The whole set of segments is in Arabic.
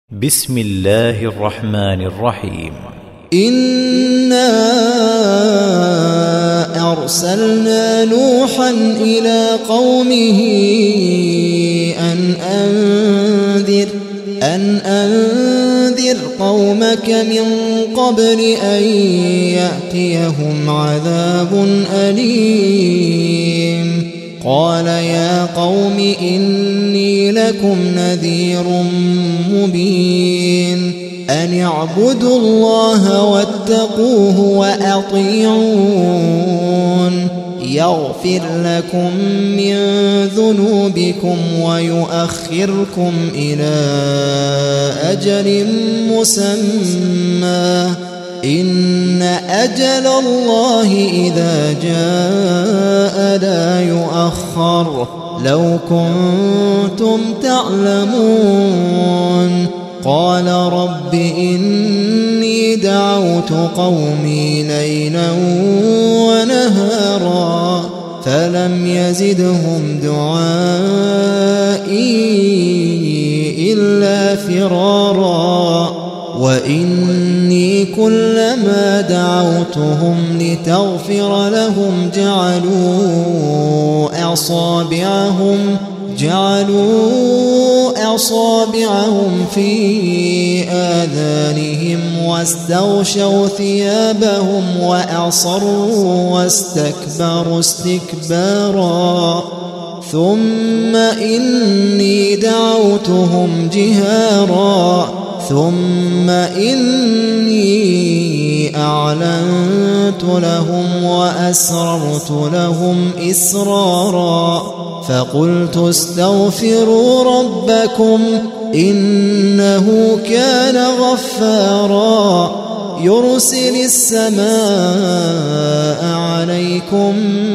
بسم الله الرحمن الرحيم. إنا أرسلنا نوحا إلى قومه أن أنذر قومك من قبل أن يأتيهم عذاب أليم. قال يا قوم إني لكم نذير مبين أن اعبدوا الله واتقوه وأطيعون يغفر لكم من ذنوبكم ويؤخركم إلى أجل مسمى إن أجل الله إذا جاء لا يؤخر لو كنتم تعلمون. قال رب إني دعوت قومي ليلا ونهارا فلم يزدهم دعائي إلا فرارا وإني كلما دعوتهم لتغفر لهم جعلوا أصابعهم في آذانهم واستغشوا ثيابهم وأصروا واستكبروا استكبارا. ثم إني دعوتهم جهارا ثم إني أعلنت لهم وأسررت لهم إسرارا فقلت استغفروا ربكم إنه كان غفارا يرسل السماء عليكم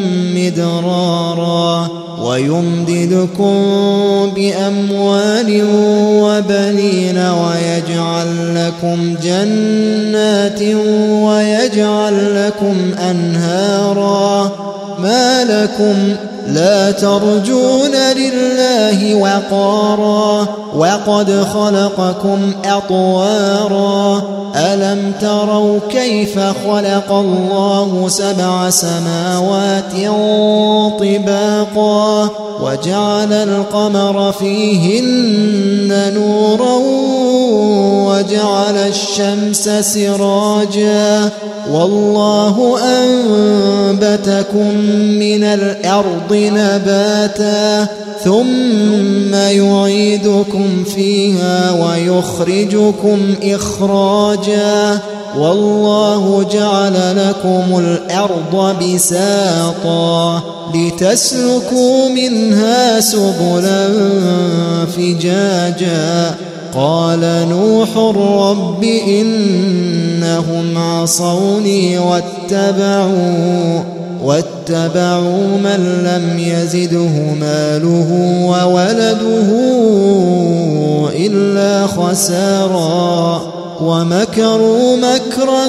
مدرارا ويمددكم بأموال وبنين ويجعل لكم جنات ويجعل لكم أنهارا. ما لكم لا ترجون لله وقارا وقد خلقكم أطوارا. ألم تروا كيف خلق الله 7 سماوات طباقا وجعل القمر فيهن نورا وجعل الشمس سراجا والله أنبتكم من الأرض نباتا ثم يعيدكم فيها ويخرجكم إخراجا والله جعل لكم الأرض بساطا لتسلكوا منها سبلا فجاجا. قال نوح رب إنهم عصوني واتبعوا من لم يزده ماله وولده إلا خسارا ومكروا مكرا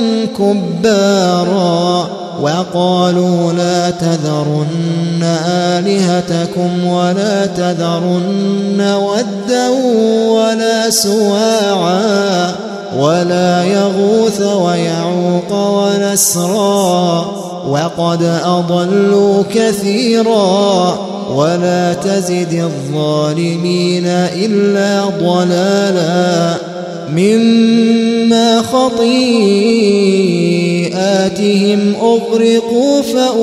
كبارا وقالوا لا تذرن آلهتكم ولا تذرن ودا ولا سواعا ولا يغوث ويعوق ونسرا وقد أضلوا كثيرا ولا تزد الظالمين إلا ضلالا. مما خطيئاتهم أغرقوا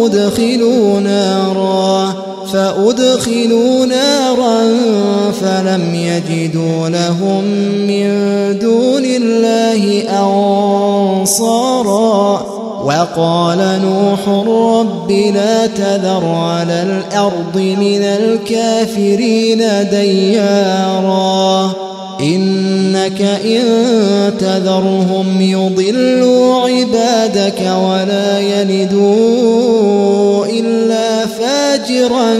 فأدخلوا نارا فلم يجدوا لهم من دون الله أنصارا. وقال نوح رب لا تذر على الأرض من الكافرين ديارا إنك إن تذرهم يضلوا عبادك ولا يلدوا إلا فاجرا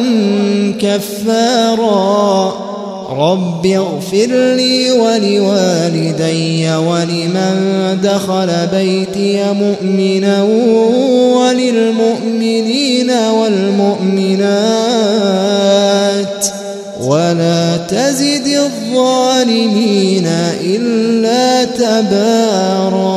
كفارا. رب اغفر لي ولوالدي ولمن دخل بيتي مؤمنا وللمؤمنين والمؤمنات ولا تزد الظالمين إلا تبارا.